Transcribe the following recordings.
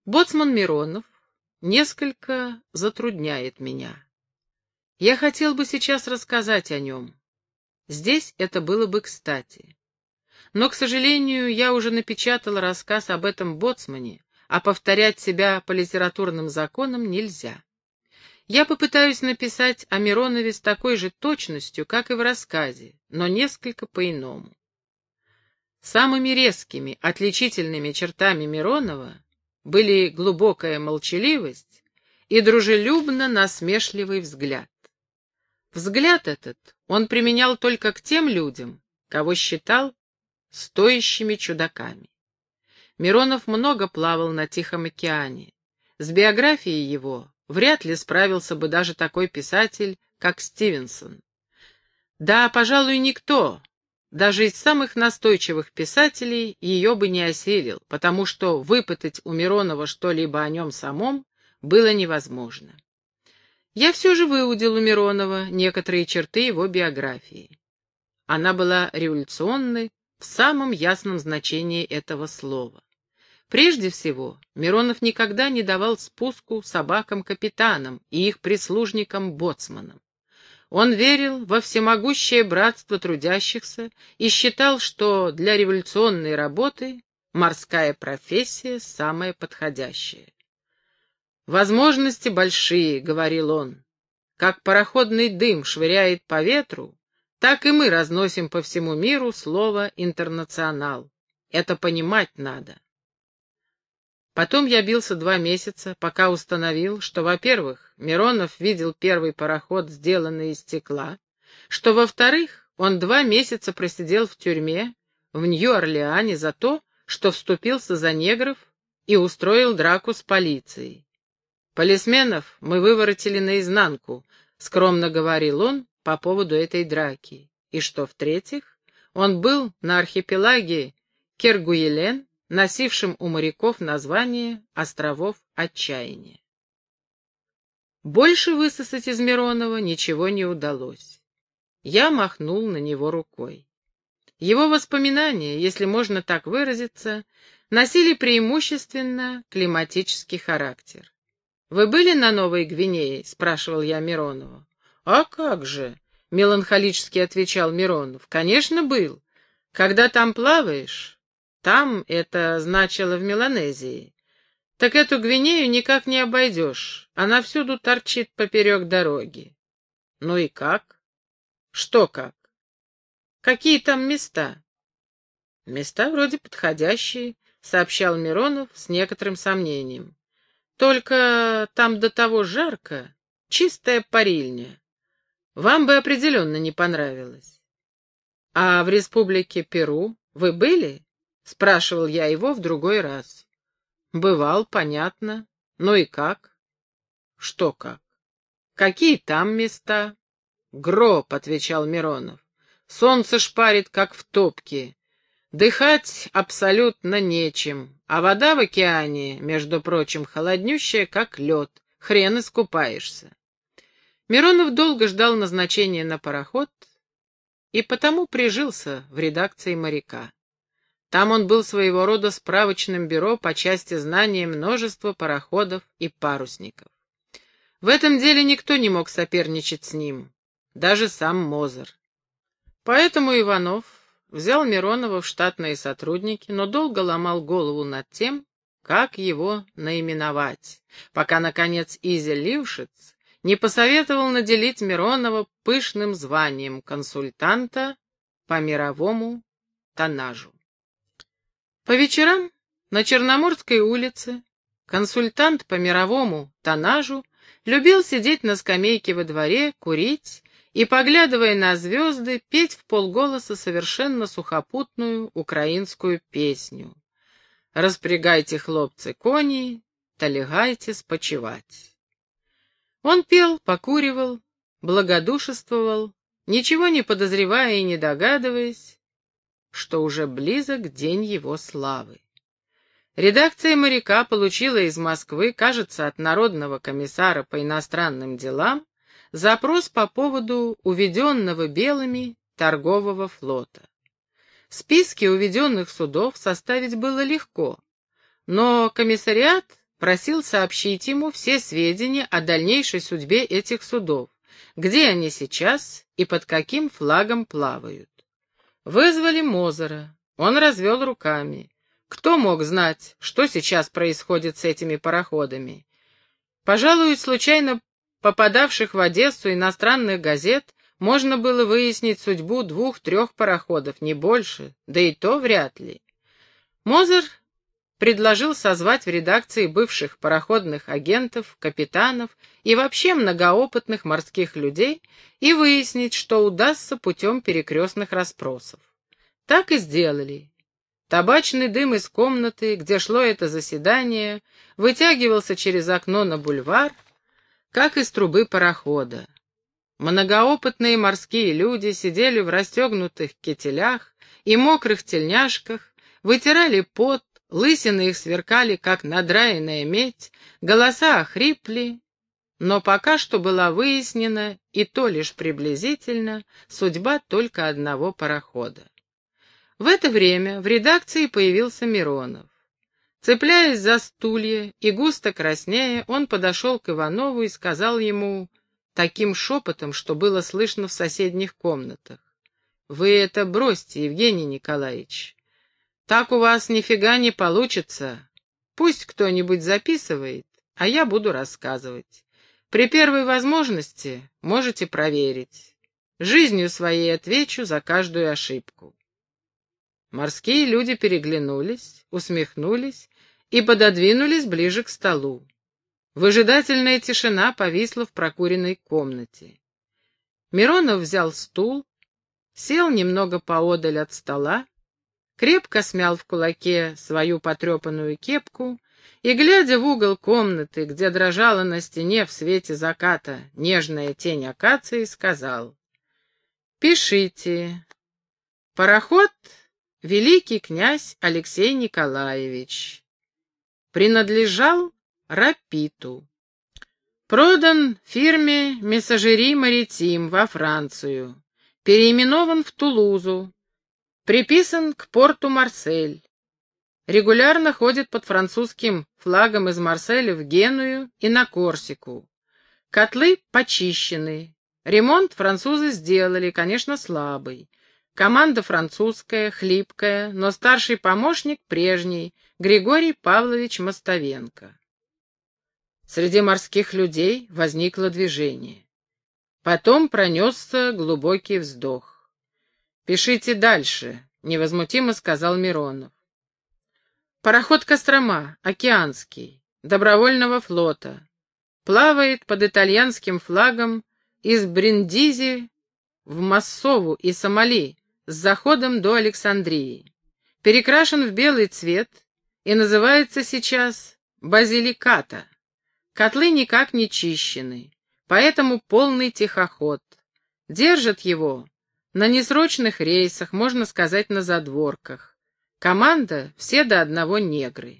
Боцман Миронов несколько затрудняет меня. Я хотел бы сейчас рассказать о нем. Здесь это было бы кстати. Но, к сожалению, я уже напечатал рассказ об этом боцмане, а повторять себя по литературным законам нельзя. Я попытаюсь написать о Миронове с такой же точностью, как и в рассказе, но несколько по-иному. Самыми резкими, отличительными чертами Миронова были глубокая молчаливость и дружелюбно-насмешливый взгляд. Взгляд этот он применял только к тем людям, кого считал стоящими чудаками. Миронов много плавал на Тихом океане. С биографией его вряд ли справился бы даже такой писатель, как Стивенсон. Да, пожалуй, никто, даже из самых настойчивых писателей, ее бы не осилил, потому что выпытать у Миронова что-либо о нем самом было невозможно. Я все же выудил у Миронова некоторые черты его биографии. Она была революционной в самом ясном значении этого слова. Прежде всего, Миронов никогда не давал спуску собакам-капитанам и их прислужникам-боцманам. Он верил во всемогущее братство трудящихся и считал, что для революционной работы морская профессия самая подходящая. «Возможности большие», — говорил он. «Как пароходный дым швыряет по ветру, так и мы разносим по всему миру слово «интернационал». Это понимать надо». Потом я бился 2 месяца, пока установил, что, во-первых, Миронов видел первый пароход, сделанный из стекла, что, во-вторых, он 2 месяца просидел в тюрьме в Нью-Орлеане за то, что вступился за негров и устроил драку с полицией. «Полисменов мы выворотили наизнанку», — скромно говорил он по поводу этой драки. И что, в-третьих, он был на архипелаге Кергуелен, носившим у моряков название островов Отчаяния. Больше высосать из Миронова ничего не удалось. Я махнул на него рукой. Его воспоминания, если можно так выразиться, носили преимущественно климатический характер. «Вы были на Новой Гвинее?» — спрашивал я Миронова. «А как же?» — меланхолически отвечал Миронов. «Конечно, был. Когда там плаваешь...» Там это значило в Меланезии. Так эту Гвинею никак не обойдешь. Она всюду торчит поперек дороги. Ну и как? Что как? Какие там места? Места вроде подходящие, сообщал Миронов с некоторым сомнением. Только там до того жарко, чистая парильня. Вам бы определенно не понравилось. А в республике Перу вы были? — спрашивал я его в другой раз. «Бывал, понятно. Ну и как?» «Что как? Какие там места?» «Гроб», — отвечал Миронов. «Солнце шпарит, как в топке. Дыхать абсолютно нечем, а вода в океане, между прочим, холоднющая, как лед. Хрен искупаешься». Миронов долго ждал назначения на пароход и потому прижился в редакции «Моряка». Там он был своего рода справочным бюро по части знания множества пароходов и парусников. В этом деле никто не мог соперничать с ним, даже сам Мозер. Поэтому Иванов взял Миронова в штатные сотрудники, но долго ломал голову над тем, как его наименовать, пока, наконец, Изя Лившиц не посоветовал наделить Миронова пышным званием консультанта по мировому тоннажу. По вечерам на Черноморской улице консультант по мировому тоннажу любил сидеть на скамейке во дворе, курить и, поглядывая на звезды, петь вполголоса совершенно сухопутную украинскую песню. «Распрягайте, хлопцы, кони, та лягайте спочивать». Он пел, покуривал, благодушествовал, ничего не подозревая и не догадываясь, что уже близок день его славы. Редакция «Моряка» получила из Москвы, кажется, от Народного комиссара по иностранным делам, запрос по поводу уведенного белыми торгового флота. Списки уведенных судов составить было легко, но комиссариат просил сообщить ему все сведения о дальнейшей судьбе этих судов, где они сейчас и под каким флагом плавают. Вызвали Мозера. Он развел руками. Кто мог знать, что сейчас происходит с этими пароходами? Пожалуй, из случайно попадавших в Одессу иностранных газет можно было выяснить судьбу 2-3 пароходов, не больше, да и то вряд ли. Мозер предложил созвать в редакции бывших пароходных агентов, капитанов и вообще многоопытных морских людей и выяснить, что удастся путем перекрестных расспросов. Так и сделали. Табачный дым из комнаты, где шло это заседание, вытягивался через окно на бульвар, как из трубы парохода. Многоопытные морские люди сидели в расстегнутых кителях и мокрых тельняшках, вытирали пот, лысины их сверкали, как надраенная медь, голоса охрипли, но пока что была выяснена, и то лишь приблизительно, судьба только одного парохода. В это время в редакции появился Миронов. Цепляясь за стулья и густо краснея, он подошел к Иванову и сказал ему таким шепотом, что было слышно в соседних комнатах: «Вы это бросьте, Евгений Николаевич. Так у вас нифига не получится. Пусть кто-нибудь записывает, а я буду рассказывать. При первой возможности можете проверить. Жизнью своей отвечу за каждую ошибку». Морские люди переглянулись, усмехнулись и пододвинулись ближе к столу. Выжидательная тишина повисла в прокуренной комнате. Миронов взял стул, сел немного поодаль от стола, крепко смял в кулаке свою потрепанную кепку и, глядя в угол комнаты, где дрожала на стене в свете заката нежная тень акации, сказал: «Пишите. Пароход великий князь Алексей Николаевич. Принадлежал Рапиту. Продан фирме Мессажери Маритим во Францию. Переименован в Тулузу. Приписан к порту Марсель. Регулярно ходит под французским флагом из Марселя в Геную и на Корсику. Котлы почищены. Ремонт французы сделали, конечно, слабый. Команда французская, хлипкая, но старший помощник прежний, Григорий Павлович Мостовенко». Среди морских людей возникло движение. Потом пронесся глубокий вздох. «Пишите дальше», — невозмутимо сказал Миронов. «Пароход «Кострома», океанский, добровольного флота, плавает под итальянским флагом из Бриндизи в Массову и Сомали с заходом до Александрии. Перекрашен в белый цвет и называется сейчас «Базиликата». Котлы никак не чищены, поэтому полный тихоход. Держат его на несрочных рейсах, можно сказать, на задворках. Команда все до одного негры».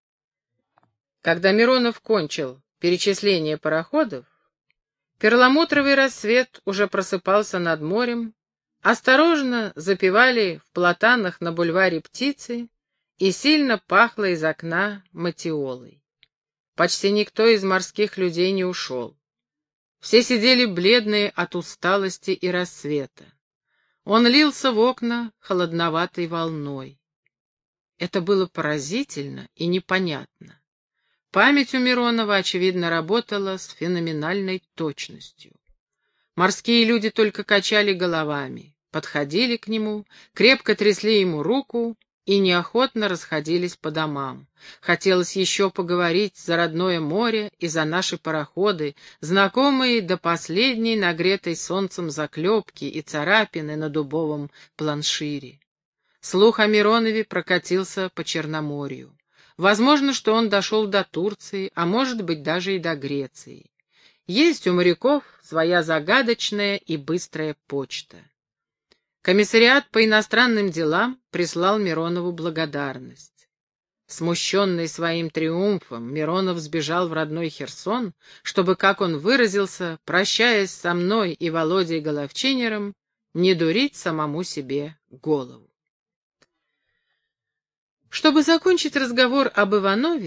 Когда Миронов кончил перечисление пароходов, перламутровый рассвет уже просыпался над морем, осторожно запевали в платанах на бульваре птицы и сильно пахло из окна матиолой. Почти никто из морских людей не ушел. Все сидели бледные от усталости и рассвета. Он лился в окна холодноватой волной. Это было поразительно и непонятно. Память у Миронова, очевидно, работала с феноменальной точностью. Морские люди только качали головами, подходили к нему, крепко трясли ему руку и неохотно расходились по домам. Хотелось еще поговорить за родное море и за наши пароходы, знакомые до последней нагретой солнцем заклепки и царапины на дубовом планшире. Слух о Миронове прокатился по Черноморью. Возможно, что он дошел до Турции, а может быть даже и до Греции. Есть у моряков своя загадочная и быстрая почта. Комиссариат по иностранным делам прислал Миронову благодарность. Смущенный своим триумфом, Миронов сбежал в родной Херсон, чтобы, как он выразился, прощаясь со мной и Володей Головчинером, не дурить самому себе голову. Чтобы закончить разговор об Иванове,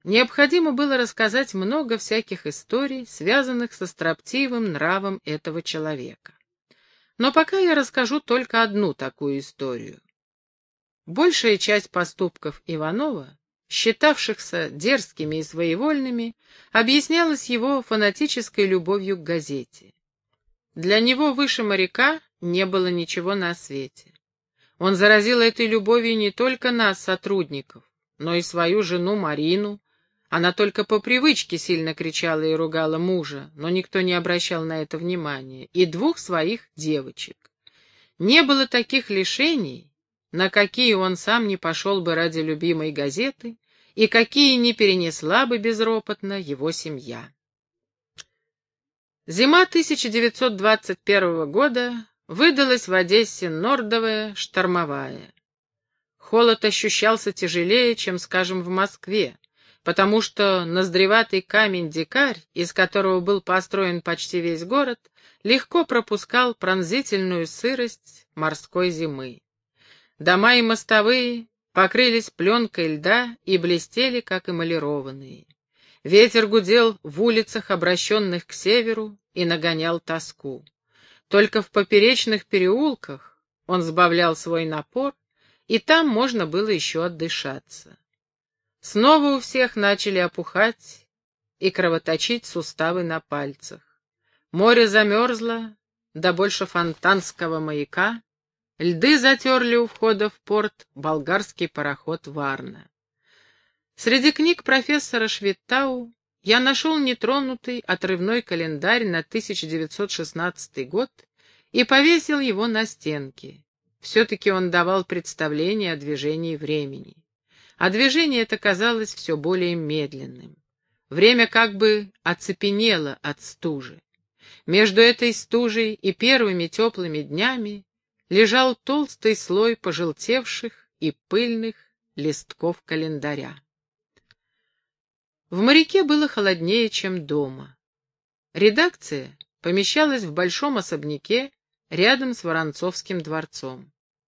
необходимо было рассказать много всяких историй, связанных со строптивым нравом этого человека. Но пока я расскажу только одну такую историю. Большая часть поступков Иванова, считавшихся дерзкими и своевольными, объяснялась его фанатической любовью к газете. Для него выше моряка не было ничего на свете. Он заразил этой любовью не только нас, сотрудников, но и свою жену Марину. Она только по привычке сильно кричала и ругала мужа, но никто не обращал на это внимания, и двух своих девочек. Не было таких лишений, на какие он сам не пошел бы ради любимой газеты, и какие не перенесла бы безропотно его семья. Зима 1921 года выдалась в Одессе нордовая, штормовая. Холод ощущался тяжелее, чем, скажем, в Москве, потому что ноздреватый камень-дикарь, из которого был построен почти весь город, легко пропускал пронзительную сырость морской зимы. Дома и мостовые покрылись пленкой льда и блестели, как эмалированные. Ветер гудел в улицах, обращенных к северу, и нагонял тоску. Только в поперечных переулках он сбавлял свой напор, и там можно было еще отдышаться. Снова у всех начали опухать и кровоточить суставы на пальцах. Море замерзло, да больше фонтанского маяка. Льды затерли у входа в порт болгарский пароход «Варна». Среди книг профессора Швиттау я нашел нетронутый отрывной календарь на 1916 год и повесил его на стенке. Все-таки он давал представление о движении времени. А движение это казалось все более медленным. Время как бы оцепенело от стужи. Между этой стужей и первыми теплыми днями лежал толстый слой пожелтевших и пыльных листков календаря. В моряке было холоднее, чем дома. Редакция помещалась в большом особняке рядом с Воронцовским дворцом.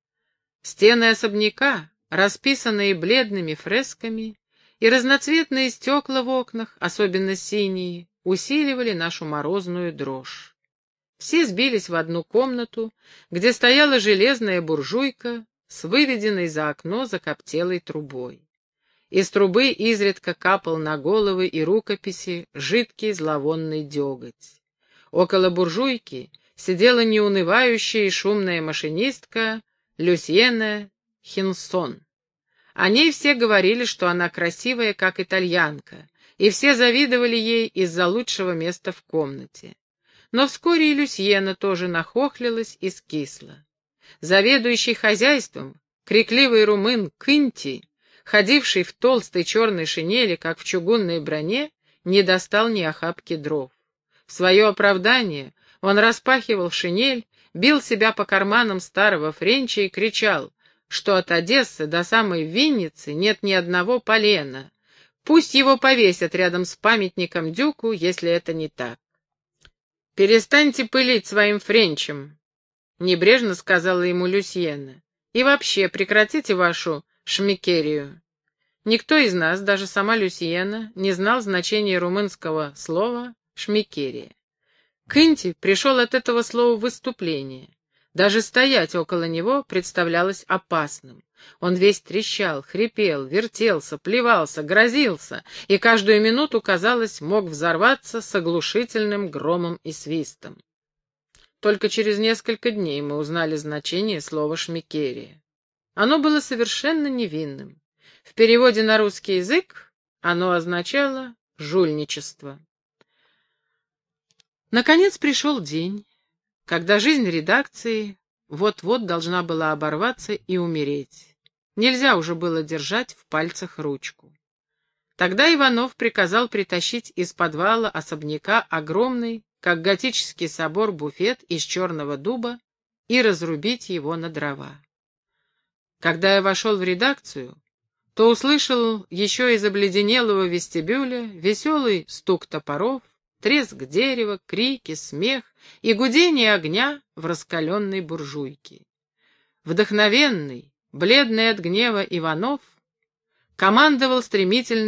Стены особняка, расписанные бледными фресками, и разноцветные стекла в окнах, особенно синие, усиливали нашу морозную дрожь. Все сбились в одну комнату, где стояла железная буржуйка с выведенной за окно закоптелой трубой. Из трубы изредка капал на головы и рукописи жидкий зловонный деготь. Около буржуйки сидела неунывающая и шумная машинистка Люсьена Хинсон. О ней все говорили, что она красивая, как итальянка, и все завидовали ей из-за лучшего места в комнате. Но вскоре и Люсьена тоже нахохлилась и скисла. Заведующий хозяйством, крикливый румын Кынти, ходивший в толстой черной шинели, как в чугунной броне, не достал ни охапки дров. В свое оправдание он распахивал шинель, бил себя по карманам старого френча и кричал, что от Одессы до самой Винницы нет ни одного полена. Пусть его повесят рядом с памятником Дюку, если это не так. «Перестаньте пылить своим френчем», — небрежно сказала ему Люсьена. «И вообще прекратите вашу шмикерию». Никто из нас, даже сама Люсьена, не знал значения румынского слова «шмикерия». Кынти пришел от этого слова в выступление. Даже стоять около него представлялось опасным. Он весь трещал, хрипел, вертелся, плевался, грозился, и каждую минуту, казалось, мог взорваться с оглушительным громом и свистом. Только через несколько дней мы узнали значение слова «шмикерия». Оно было совершенно невинным. В переводе на русский язык оно означало «жульничество». Наконец пришел день, когда жизнь редакции вот-вот должна была оборваться и умереть. Нельзя уже было держать в пальцах ручку. Тогда Иванов приказал притащить из подвала особняка огромный, как готический собор, буфет из черного дуба и разрубить его на дрова. Когда я вошел в редакцию, то услышал еще из обледенелого вестибюля веселый стук топоров, треск дерева, крики, смех и гудение огня в раскаленной буржуйке. Вдохновенный, бледный от гнева Иванов командовал стремительной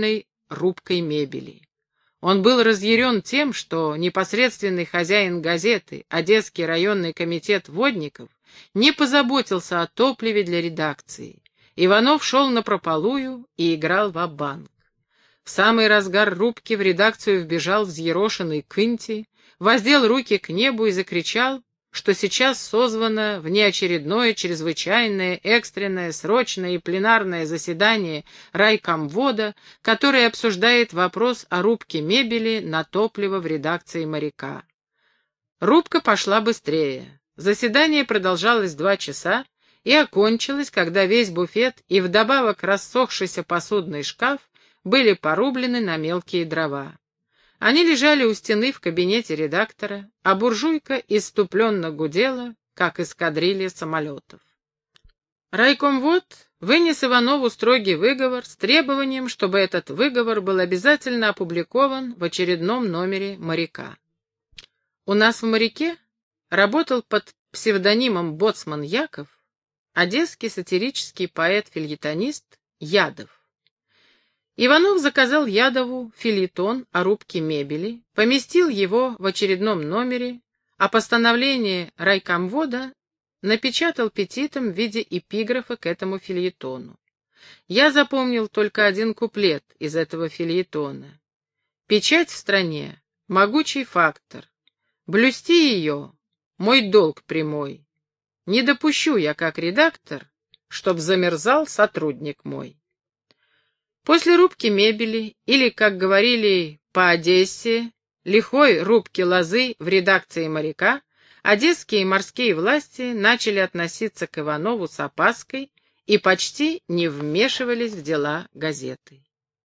рубкой мебели. Он был разъярен тем, что непосредственный хозяин газеты, Одесский районный комитет водников, не позаботился о топливе для редакции. Иванов шел напропалую и играл ва-банк. В самый разгар рубки в редакцию вбежал взъерошенный Кынти, воздел руки к небу и закричал, что сейчас созвано внеочередное, чрезвычайное, экстренное, срочное и пленарное заседание райкомвода, которое обсуждает вопрос о рубке мебели на топливо в редакции «Моряка». Рубка пошла быстрее. Заседание продолжалось 2 часа и окончилось, когда весь буфет и вдобавок рассохшийся посудный шкаф были порублены на мелкие дрова. Они лежали у стены в кабинете редактора, а буржуйка исступленно гудела, как эскадрилья самолетов. Райкомвод вынес Иванову строгий выговор с требованием, чтобы этот выговор был обязательно опубликован в очередном номере «Моряка». У нас в «Моряке» работал под псевдонимом «Боцман Яков» одесский сатирический поэт-фельетонист Ядов. Иванов заказал Ядову фельетон о рубке мебели, поместил его в очередном номере, а постановление райкомвода напечатал петитом в виде эпиграфа к этому фельетону. Я запомнил только один куплет из этого фельетона. «Печать в стране — могучий фактор. Блюсти ее — мой долг прямой. Не допущу я, как редактор, чтоб замерзал сотрудник мой». После рубки мебели, или, как говорили по Одессе, лихой рубки лозы в редакции «Моряка», одесские морские власти начали относиться к Иванову с опаской и почти не вмешивались в дела газеты.